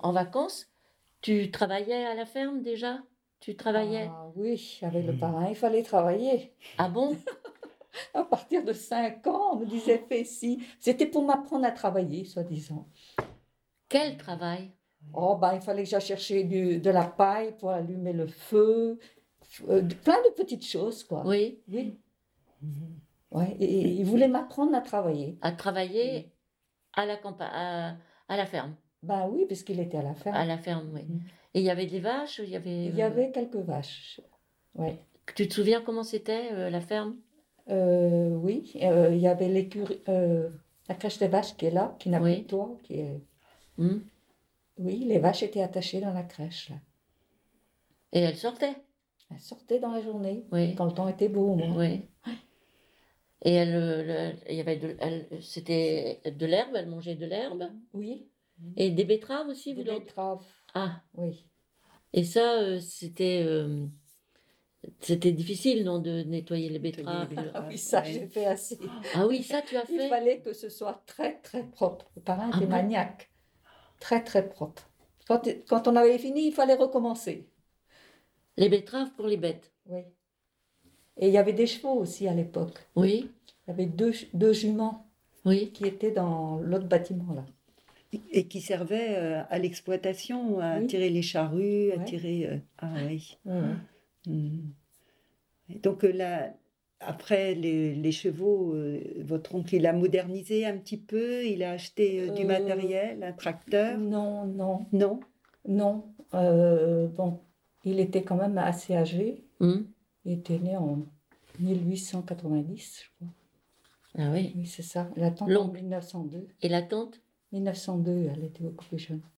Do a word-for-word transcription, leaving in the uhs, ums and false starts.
en vacances, tu travaillais à la ferme déjà? Tu travaillais? Ah oui, avec le parrain, il fallait travailler. Ah bon? À partir de cinq ans, on me disait fais ci. C'était pour m'apprendre à travailler, soi-disant. Quel travail? Oh, ben, il fallait que j'aille chercher du, de la paille pour allumer le feu, euh, de- plein de petites choses, quoi. Oui, Oui. Ouais, et, et il voulait m'apprendre à travailler. à travailler à la campa à à la ferme? Ben oui, puisqu'il était à la À ferme. la ferme, oui. Mm. Et il y avait des vaches? Il y avait, Il y heu avait quelques vaches. Ouais. tu te souviens comment c'était, heu, la ferme? Euh, oui, euh, il y avait l'écurie, euh, la crèche des vaches qui est là, qui n'a plus de Oui. toit, qui est... Mmh. Oui, les vaches étaient attachées dans la crèche, là. Et elle sortait? Elles sortaient dans la journée, Oui, quand le temps était beau, au moins. oui. Et elle, heu, le il y avait de elle c'était de l'herbe? Elle mangeait de l'herbe? Oui, Et des betteraves aussi, des vous leur betteraves, ah! oui. Et ça, heu, c'était, hem, c'était difficile, non, de nettoyer les Nettoyer les betteraves? De Ah oui, betteraves, ça, ouais. j'ai fait assez. ah oui, ça tu as Il fait? fallait que ce soit très, très propre. Le parrain Ah était bon? maniaque. Très, très propre. Quand, quand on avait fini, il fallait recommencer. Les betteraves pour les bêtes? Oui. Et il y avait des chevaux aussi à l'époque. Oui, Il y avait deux, deux juments oui. qui étaient dans l'autre bâtiment, là. Et qui servait euh, à l'exploitation, à Oui. tirer les charrues, à Ouais. tirer... euh, Ah oui. Ouais, ouais. Hmm. Et donc euh, là, après les, les chevaux, euh, votre oncle, il a modernisé un petit peu, il a acheté euh, du Euh, matériel, un tracteur? Non, non, Non? non. Euh, bon, il était quand même assez âgé. Mmh. Il était né en mille huit cent quatre-vingt-dix, je crois. Ah oui. Oui, c'est ça. La tante en L'oncle. mille neuf cent deux. Et la tante? mille neuf cent deux, elle était beaucoup plus jeune.